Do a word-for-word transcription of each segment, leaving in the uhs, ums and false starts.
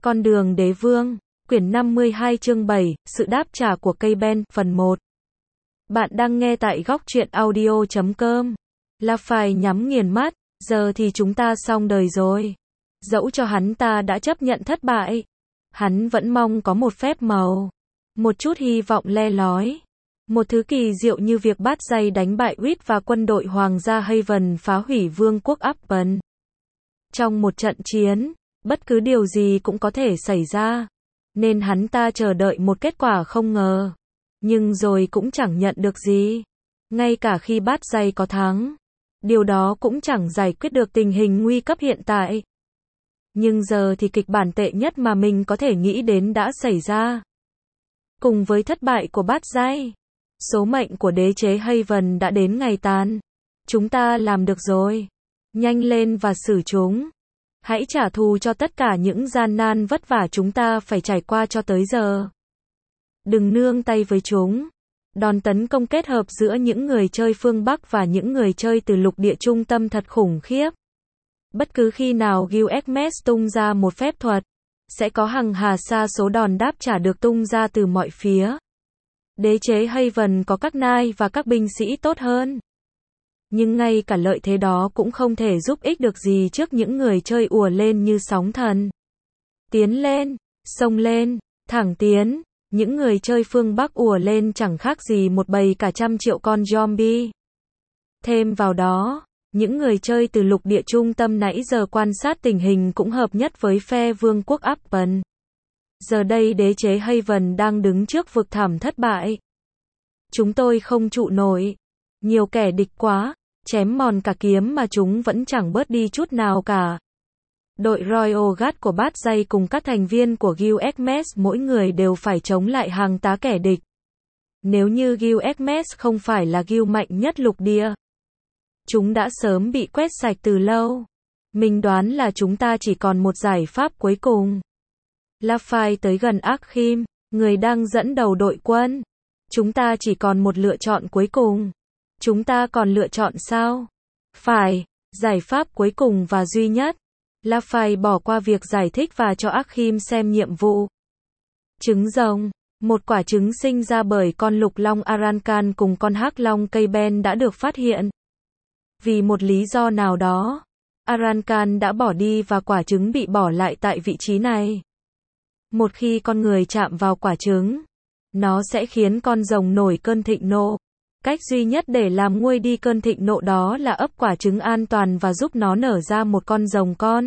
Con đường đế vương, quyển năm mươi hai chương bảy, sự đáp trả của cây Ben, phần một. Bạn đang nghe tại góc truyện audio chấm com. Laphai nhắm nghiền mắt, giờ thì chúng ta xong đời rồi. Dẫu cho hắn ta đã chấp nhận thất bại, hắn vẫn mong có một phép màu, một chút hy vọng le lói. Một thứ kỳ diệu như việc bát dây đánh bại Reed và quân đội Hoàng gia Haven phá hủy vương quốc Upton. Trong một trận chiến, bất cứ điều gì cũng có thể xảy ra, nên hắn ta chờ đợi một kết quả không ngờ. Nhưng rồi cũng chẳng nhận được gì. Ngay cả khi bát dây có thắng, điều đó cũng chẳng giải quyết được tình hình nguy cấp hiện tại. Nhưng giờ thì kịch bản tệ nhất mà mình có thể nghĩ đến đã xảy ra. Cùng với thất bại của bát dây, số mệnh của đế chế Haven đã đến ngày tàn. Chúng ta làm được rồi. Nhanh lên và xử chúng. Hãy trả thù cho tất cả những gian nan vất vả chúng ta phải trải qua cho tới giờ. Đừng nương tay với chúng. Đòn tấn công kết hợp giữa những người chơi phương Bắc và những người chơi từ lục địa trung tâm thật khủng khiếp. Bất cứ khi nào Gilgamesh tung ra một phép thuật, sẽ có hằng hà sa số đòn đáp trả được tung ra từ mọi phía. Đế chế Haven có các nai và các binh sĩ tốt hơn. Nhưng ngay cả lợi thế đó cũng không thể giúp ích được gì trước những người chơi ùa lên như sóng thần. Tiến lên, xông lên, thẳng tiến, những người chơi phương Bắc ùa lên chẳng khác gì một bầy cả trăm triệu con zombie. Thêm vào đó, những người chơi từ lục địa trung tâm nãy giờ quan sát tình hình cũng hợp nhất với phe vương quốc Upton. Giờ đây đế chế Haven đang đứng trước vực thẳm thất bại. Chúng tôi không trụ nổi. Nhiều kẻ địch quá, chém mòn cả kiếm mà chúng vẫn chẳng bớt đi chút nào cả. Đội Royal Guard của bát dây cùng các thành viên của Gilgamesh mỗi người đều phải chống lại hàng tá kẻ địch. Nếu như Gilgamesh không phải là Gil mạnh nhất lục địa, chúng đã sớm bị quét sạch từ lâu. Mình đoán là chúng ta chỉ còn một giải pháp cuối cùng. Laphai tới gần Akhim, người đang dẫn đầu đội quân. Chúng ta chỉ còn một lựa chọn cuối cùng. Chúng ta còn lựa chọn sao? Phải, giải pháp cuối cùng và duy nhất. Laphai bỏ qua việc giải thích và cho Akhim xem nhiệm vụ. Trứng rồng, một quả trứng sinh ra bởi con lục long Arankan cùng con hắc long cây Ben đã được phát hiện. Vì một lý do nào đó, Arankan đã bỏ đi và quả trứng bị bỏ lại tại vị trí này. Một khi con người chạm vào quả trứng, nó sẽ khiến con rồng nổi cơn thịnh nộ. Cách duy nhất để làm nguôi đi cơn thịnh nộ đó là ấp quả trứng an toàn và giúp nó nở ra một con rồng con.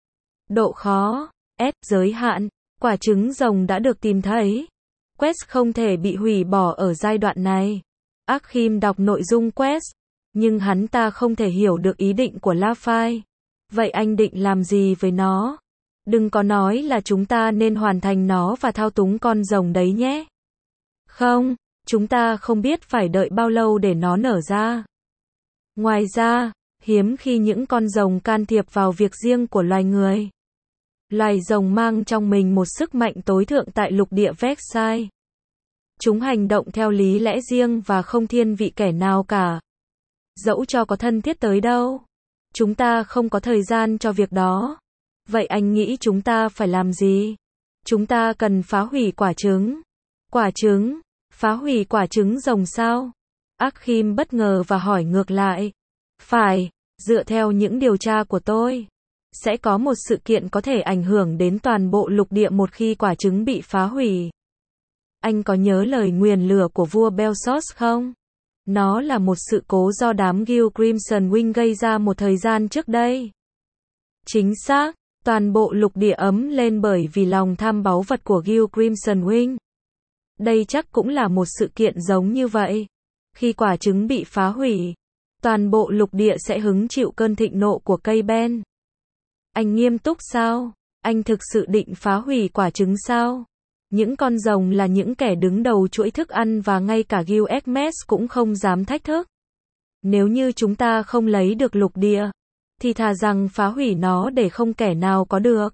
Độ khó, S, giới hạn, quả trứng rồng đã được tìm thấy. Quest không thể bị hủy bỏ ở giai đoạn này. Akhim đọc nội dung quest, nhưng hắn ta không thể hiểu được ý định của Laphai. Vậy anh định làm gì với nó? Đừng có nói là chúng ta nên hoàn thành nó và thao túng con rồng đấy nhé. Không. Chúng ta không biết phải đợi bao lâu để nó nở ra. Ngoài ra, hiếm khi những con rồng can thiệp vào việc riêng của loài người. Loài rồng mang trong mình một sức mạnh tối thượng tại lục địa Vexai. Chúng hành động theo lý lẽ riêng và không thiên vị kẻ nào cả. Dẫu cho có thân thiết tới đâu, chúng ta không có thời gian cho việc đó. Vậy anh nghĩ chúng ta phải làm gì? Chúng ta cần phá hủy quả trứng. Quả trứng? Phá hủy quả trứng rồng sao? Akhim bất ngờ và hỏi ngược lại. Phải, dựa theo những điều tra của tôi, sẽ có một sự kiện có thể ảnh hưởng đến toàn bộ lục địa một khi quả trứng bị phá hủy. Anh có nhớ lời nguyền lửa của vua Belsos không? Nó là một sự cố do đám Gil Crimson Wing gây ra một thời gian trước đây. Chính xác, toàn bộ lục địa ấm lên bởi vì lòng tham báu vật của Gil Crimson Wing. Đây chắc cũng là một sự kiện giống như vậy. Khi quả trứng bị phá hủy, toàn bộ lục địa sẽ hứng chịu cơn thịnh nộ của cây Ben. Anh nghiêm túc sao? Anh thực sự định phá hủy quả trứng sao? Những con rồng là những kẻ đứng đầu chuỗi thức ăn và ngay cả Gilgamesh cũng không dám thách thức. Nếu như chúng ta không lấy được lục địa, thì thà rằng phá hủy nó để không kẻ nào có được.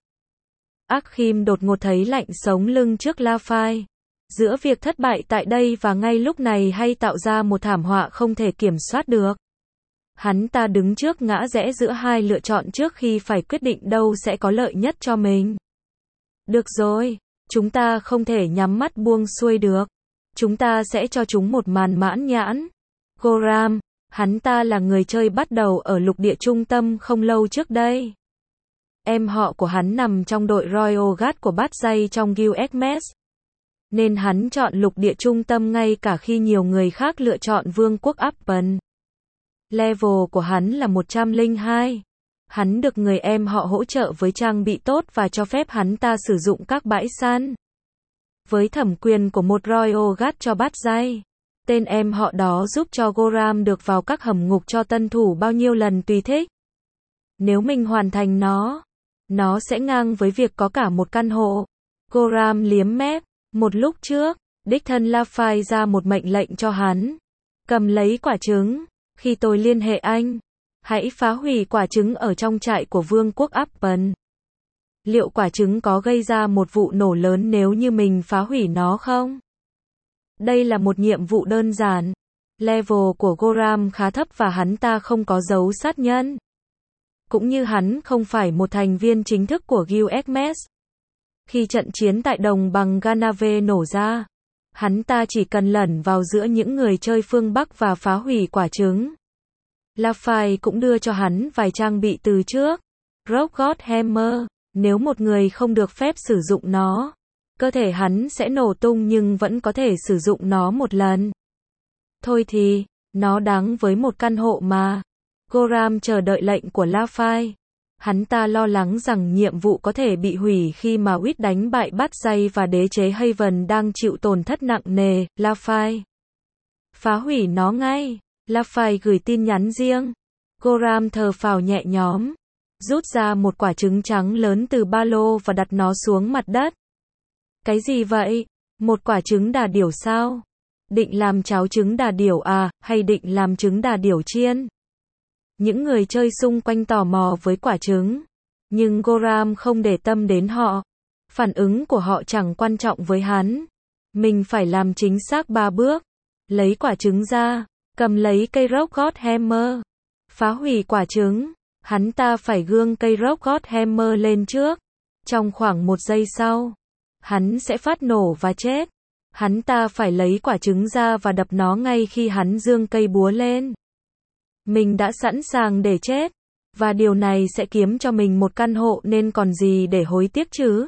Akhim đột ngột thấy lạnh sống lưng trước Laphai. Giữa việc thất bại tại đây và ngay lúc này hay tạo ra một thảm họa không thể kiểm soát được. Hắn ta đứng trước ngã rẽ giữa hai lựa chọn trước khi phải quyết định đâu sẽ có lợi nhất cho mình. Được rồi, chúng ta không thể nhắm mắt buông xuôi được. Chúng ta sẽ cho chúng một màn mãn nhãn. Goram, hắn ta là người chơi bắt đầu ở lục địa trung tâm không lâu trước đây. Em họ của hắn nằm trong đội Royal Guard của bát dây trong Gilgamesh. Nên hắn chọn lục địa trung tâm ngay cả khi nhiều người khác lựa chọn vương quốc Appen. Level của hắn là một trăm lẻ hai. Hắn được người em họ hỗ trợ với trang bị tốt và cho phép hắn ta sử dụng các bãi săn. Với thẩm quyền của một Royal Guard cho bát dây, tên em họ đó giúp cho Goram được vào các hầm ngục cho tân thủ bao nhiêu lần tùy thích. Nếu mình hoàn thành nó, nó sẽ ngang với việc có cả một căn hộ. Goram liếm mép. Một lúc trước, đích thân Laphai ra một mệnh lệnh cho hắn. Cầm lấy quả trứng. Khi tôi liên hệ anh, hãy phá hủy quả trứng ở trong trại của vương quốc Appen. Liệu quả trứng có gây ra một vụ nổ lớn nếu như mình phá hủy nó không? Đây là một nhiệm vụ đơn giản. Level của Goram khá thấp và hắn ta không có dấu sát nhân. Cũng như hắn không phải một thành viên chính thức của Gilgamesh. Khi trận chiến tại đồng bằng Ganave nổ ra, hắn ta chỉ cần lẩn vào giữa những người chơi phương Bắc và phá hủy quả trứng. Laphai cũng đưa cho hắn vài trang bị từ trước. Rock God Hammer, nếu một người không được phép sử dụng nó, cơ thể hắn sẽ nổ tung nhưng vẫn có thể sử dụng nó một lần. Thôi thì, nó đáng với một căn hộ mà. Goram chờ đợi lệnh của Laphai. Hắn ta lo lắng rằng nhiệm vụ có thể bị hủy khi mà Wit đánh bại bát dây và đế chế Haven đang chịu tổn thất nặng nề. Laphai, phá hủy nó ngay. Laphai gửi tin nhắn riêng. Goram thở phào nhẹ nhõm, rút ra một quả trứng trắng lớn từ ba lô và đặt nó xuống mặt đất. Cái gì vậy? Một quả trứng đà điểu sao? Định làm cháo trứng đà điểu à, hay định làm trứng đà điểu chiên? Những người chơi xung quanh tò mò với quả trứng. Nhưng Goram không để tâm đến họ. Phản ứng của họ chẳng quan trọng với hắn. Mình phải làm chính xác ba bước. Lấy quả trứng ra. Cầm lấy cây Rock God Hammer. Phá hủy quả trứng. Hắn ta phải gương cây Rock God Hammer lên trước. Trong khoảng một giây sau, hắn sẽ phát nổ và chết. Hắn ta phải lấy quả trứng ra và đập nó ngay khi hắn giương cây búa lên. Mình đã sẵn sàng để chết. Và điều này sẽ kiếm cho mình một căn hộ nên còn gì để hối tiếc chứ.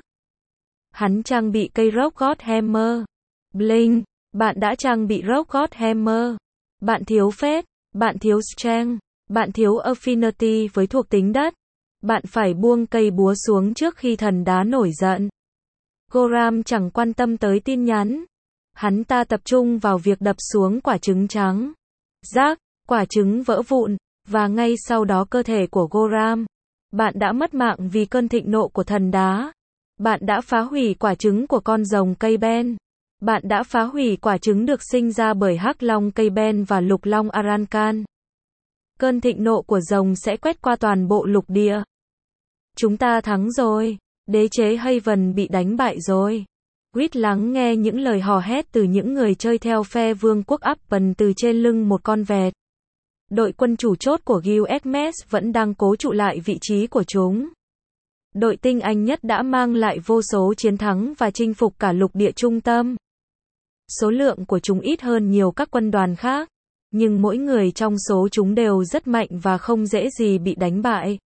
Hắn trang bị cây Rock God Hammer. Bling, bạn đã trang bị Rock God Hammer. Bạn thiếu phép, bạn thiếu strength, bạn thiếu affinity với thuộc tính đất. Bạn phải buông cây búa xuống trước khi thần đá nổi giận. Goram chẳng quan tâm tới tin nhắn. Hắn ta tập trung vào việc đập xuống quả trứng trắng. Rác, quả trứng vỡ vụn, và ngay sau đó cơ thể của Goram. Bạn đã mất mạng vì cơn thịnh nộ của thần đá. Bạn đã phá hủy quả trứng của con rồng cây ben. Bạn đã phá hủy quả trứng được sinh ra bởi hắc long cây ben và lục long Arankan. Cơn thịnh nộ của rồng sẽ quét qua toàn bộ lục địa. Chúng ta thắng rồi. Đế chế Haven bị đánh bại rồi. Wit lắng nghe những lời hò hét từ những người chơi theo phe vương quốc Appen từ trên lưng một con vẹt. Đội quân chủ chốt của Gilgamesh vẫn đang cố trụ lại vị trí của chúng. Đội tinh anh nhất đã mang lại vô số chiến thắng và chinh phục cả lục địa trung tâm. Số lượng của chúng ít hơn nhiều các quân đoàn khác, nhưng mỗi người trong số chúng đều rất mạnh và không dễ gì bị đánh bại.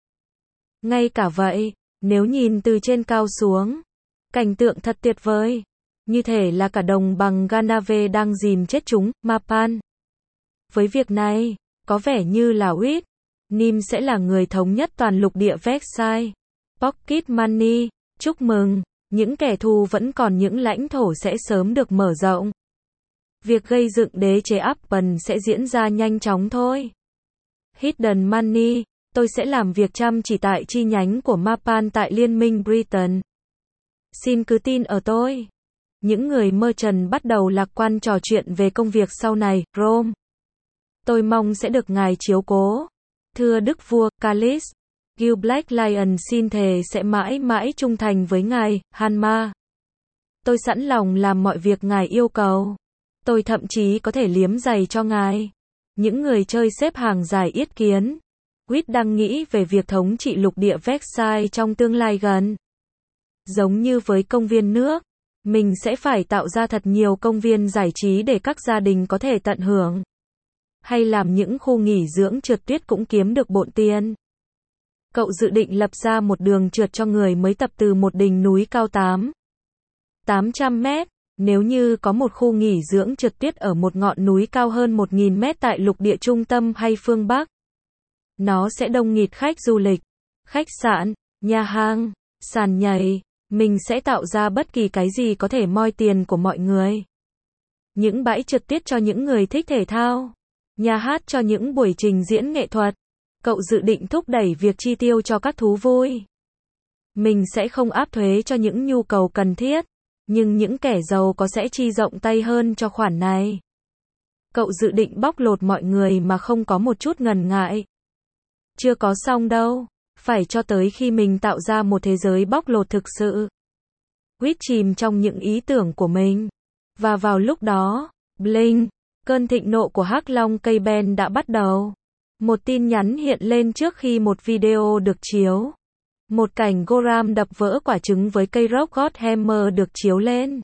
Ngay cả vậy, nếu nhìn từ trên cao xuống, cảnh tượng thật tuyệt vời. Như thể là cả đồng bằng Ganave đang dìm chết chúng, Mapan. Với việc này, có vẻ như là Wit, Nim sẽ là người thống nhất toàn lục địa Vexai. Pocket Money, chúc mừng, những kẻ thù vẫn còn những lãnh thổ sẽ sớm được mở rộng. Việc gây dựng đế chế Appen sẽ diễn ra nhanh chóng thôi. Hidden Money, tôi sẽ làm việc chăm chỉ tại chi nhánh của Mapan tại Liên minh Britain. Xin cứ tin ở tôi. Những người merchant bắt đầu lạc quan trò chuyện về công việc sau này, Rome. Tôi mong sẽ được ngài chiếu cố. Thưa Đức vua, Calis, Gil Black Lion xin thề sẽ mãi mãi trung thành với ngài, Hanma. Tôi sẵn lòng làm mọi việc ngài yêu cầu. Tôi thậm chí có thể liếm giày cho ngài. Những người chơi xếp hàng dài yết kiến. Wit đang nghĩ về việc thống trị lục địa Vexai trong tương lai gần. Giống như với công viên nước, mình sẽ phải tạo ra thật nhiều công viên giải trí để các gia đình có thể tận hưởng. Hay làm những khu nghỉ dưỡng trượt tuyết cũng kiếm được bộn tiền. Cậu dự định lập ra một đường trượt cho người mới tập từ một đỉnh núi cao tám tám trăm mét. Nếu như có một khu nghỉ dưỡng trượt tuyết ở một ngọn núi cao hơn một nghìn mét tại lục địa trung tâm hay phương Bắc, nó sẽ đông nghịt khách du lịch, khách sạn, nhà hàng, sàn nhảy. Mình sẽ tạo ra bất kỳ cái gì có thể moi tiền của mọi người. Những bãi trượt tuyết cho những người thích thể thao, nhà hát cho những buổi trình diễn nghệ thuật. Cậu dự định thúc đẩy việc chi tiêu cho các thú vui. Mình sẽ không áp thuế cho những nhu cầu cần thiết, nhưng những kẻ giàu có sẽ chi rộng tay hơn cho khoản này. Cậu dự định bóc lột mọi người mà không có một chút ngần ngại. Chưa có xong đâu, phải cho tới khi mình tạo ra một thế giới bóc lột thực sự. Quýt chìm trong những ý tưởng của mình. Và vào lúc đó, bling, cơn thịnh nộ của Hắc Long cây ben đã bắt đầu. Một tin nhắn hiện lên trước khi một video được chiếu. Một cảnh Goram đập vỡ quả trứng với cây Rocket Hammer được chiếu lên.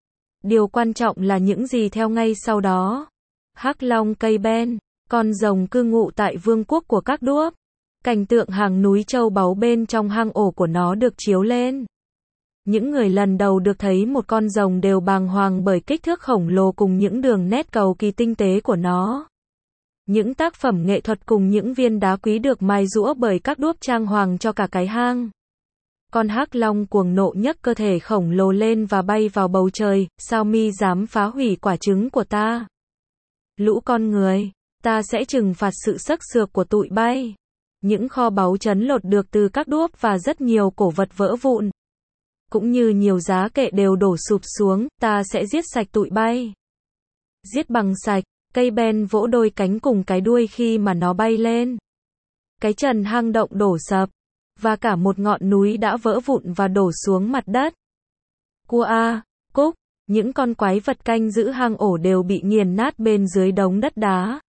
Điều quan trọng là những gì theo ngay sau đó. Hắc Long cây ben, con rồng cư ngụ tại vương quốc của các đuốc. Cảnh tượng hàng núi châu báu bên trong hang ổ của nó được chiếu lên. Những người lần đầu được thấy một con rồng đều bàng hoàng bởi kích thước khổng lồ cùng những đường nét cầu kỳ tinh tế của nó. Những tác phẩm nghệ thuật cùng những viên đá quý được mài giũa bởi các đuốc trang hoàng cho cả cái hang. Con hắc long cuồng nộ nhấc cơ thể khổng lồ lên và bay vào bầu trời, sao mi dám phá hủy quả trứng của ta? Lũ con người, ta sẽ trừng phạt sự sắc sược của tụi bay. Những kho báu chấn lột được từ các đuốc và rất nhiều cổ vật vỡ vụn. Cũng như nhiều giá kệ đều đổ sụp xuống, ta sẽ giết sạch tụi bay. Giết bằng sạch. Cây ben vỗ đôi cánh cùng cái đuôi khi mà nó bay lên. Cái trần hang động đổ sập, và cả một ngọn núi đã vỡ vụn và đổ xuống mặt đất. Cua a, cúc, những con quái vật canh giữ hang ổ đều bị nghiền nát bên dưới đống đất đá.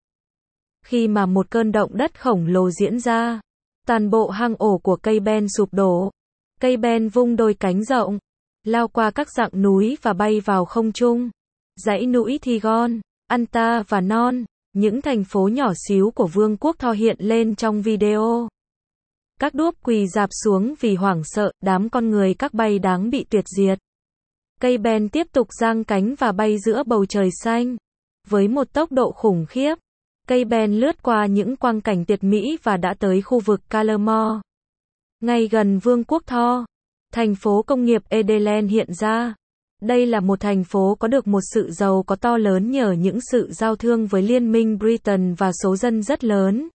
Khi mà một cơn động đất khổng lồ diễn ra, toàn bộ hang ổ của cây ben sụp đổ. Cây ben vung đôi cánh rộng, lao qua các dặng núi và bay vào không trung. Dãy núi Thigon, Anta và Non, những thành phố nhỏ xíu của vương quốc Thor hiện lên trong video. Các đuốc quỳ rạp xuống vì hoảng sợ, đám con người các bay đáng bị tuyệt diệt. Cây ben tiếp tục giang cánh và bay giữa bầu trời xanh. Với một tốc độ khủng khiếp, cây ben lướt qua những quang cảnh tuyệt mỹ và đã tới khu vực Calamore. Ngay gần vương quốc Thor, thành phố công nghiệp Edeland hiện ra. Đây là một thành phố có được một sự giàu có to lớn nhờ những sự giao thương với Liên minh Britain và số dân rất lớn.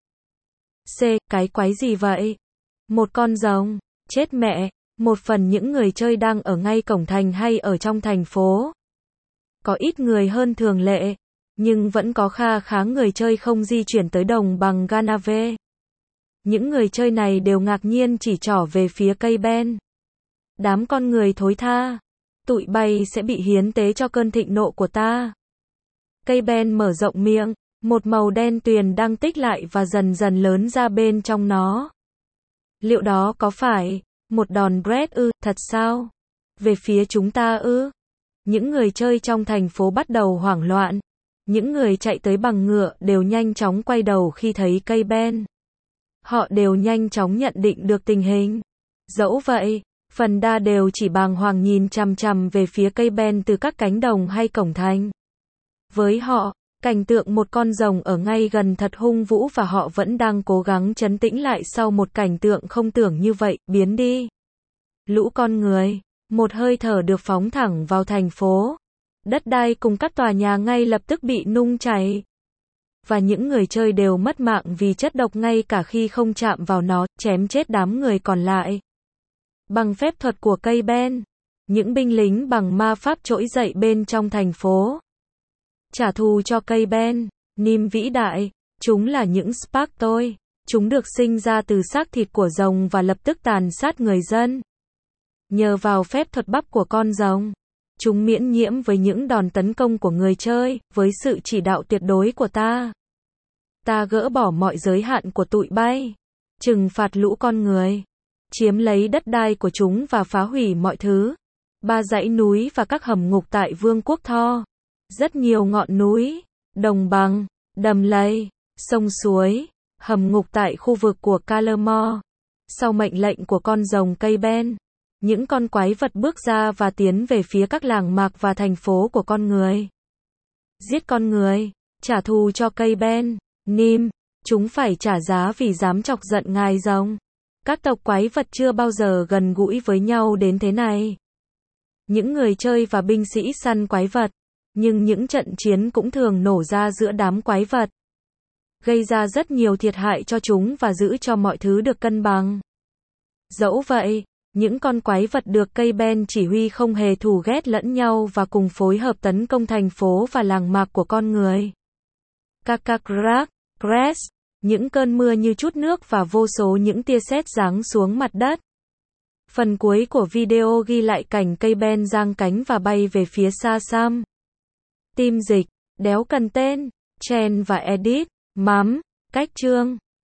C. Cái quái gì vậy? Một con rồng. Chết mẹ. Một phần những người chơi đang ở ngay cổng thành hay ở trong thành phố. Có ít người hơn thường lệ, nhưng vẫn có kha khá người chơi không di chuyển tới đồng bằng Ganave. Những người chơi này đều ngạc nhiên chỉ trỏ về phía cây ben. Đám con người thối tha. Tụi bay sẽ bị hiến tế cho cơn thịnh nộ của ta. Cây ben mở rộng miệng, một màu đen tuyền đang tích lại và dần dần lớn ra bên trong nó. Liệu đó có phải một đòn Brett ư, thật sao? Về phía chúng ta ư? Những người chơi trong thành phố bắt đầu hoảng loạn. Những người chạy tới bằng ngựa đều nhanh chóng quay đầu khi thấy cây ben. Họ đều nhanh chóng nhận định được tình hình. Dẫu vậy, phần đa đều chỉ bàng hoàng nhìn chằm chằm về phía cây ben từ các cánh đồng hay cổng thành. Với họ, cảnh tượng một con rồng ở ngay gần thật hung vũ và họ vẫn đang cố gắng trấn tĩnh lại sau một cảnh tượng không tưởng như vậy, biến đi. Lũ con người, một hơi thở được phóng thẳng vào thành phố. Đất đai cùng các tòa nhà ngay lập tức bị nung chảy. Và những người chơi đều mất mạng vì chất độc ngay cả khi không chạm vào nó, chém chết đám người còn lại. Bằng phép thuật của cây ben, những binh lính bằng ma pháp trỗi dậy bên trong thành phố. Trả thù cho cây ben, Nim vĩ đại, chúng là những Sparktoi. Chúng được sinh ra từ xác thịt của rồng và lập tức tàn sát người dân. Nhờ vào phép thuật bắp của con rồng, chúng miễn nhiễm với những đòn tấn công của người chơi, với sự chỉ đạo tuyệt đối của ta. Ta gỡ bỏ mọi giới hạn của tụi bay, trừng phạt lũ con người. chiếm lấy đất đai của chúng và phá hủy mọi thứ. Ba dãy núi và các hầm ngục tại Vương quốc Thor. Rất nhiều ngọn núi, đồng bằng, đầm lầy, sông suối, hầm ngục tại khu vực của Calamore. Sau mệnh lệnh của con rồng cây ben, những con quái vật bước ra và tiến về phía các làng mạc và thành phố của con người. Giết con người, trả thù cho cây ben, Nim, chúng phải trả giá vì dám chọc giận ngài rồng. Các tộc quái vật chưa bao giờ gần gũi với nhau đến thế này. Những người chơi và binh sĩ săn quái vật, nhưng những trận chiến cũng thường nổ ra giữa đám quái vật, gây ra rất nhiều thiệt hại cho chúng và giữ cho mọi thứ được cân bằng. Dẫu vậy, những con quái vật được cây ben chỉ huy không hề thù ghét lẫn nhau và cùng phối hợp tấn công thành phố và làng mạc của con người. Kakakrak, Crash, những cơn mưa như chút nước và vô số những tia sét giáng xuống mặt đất. Phần cuối của video ghi lại cảnh cây ben giang cánh và bay về phía xa xăm. Tim dịch, đéo cần tên, Chen và Edit, mắm, cách chương.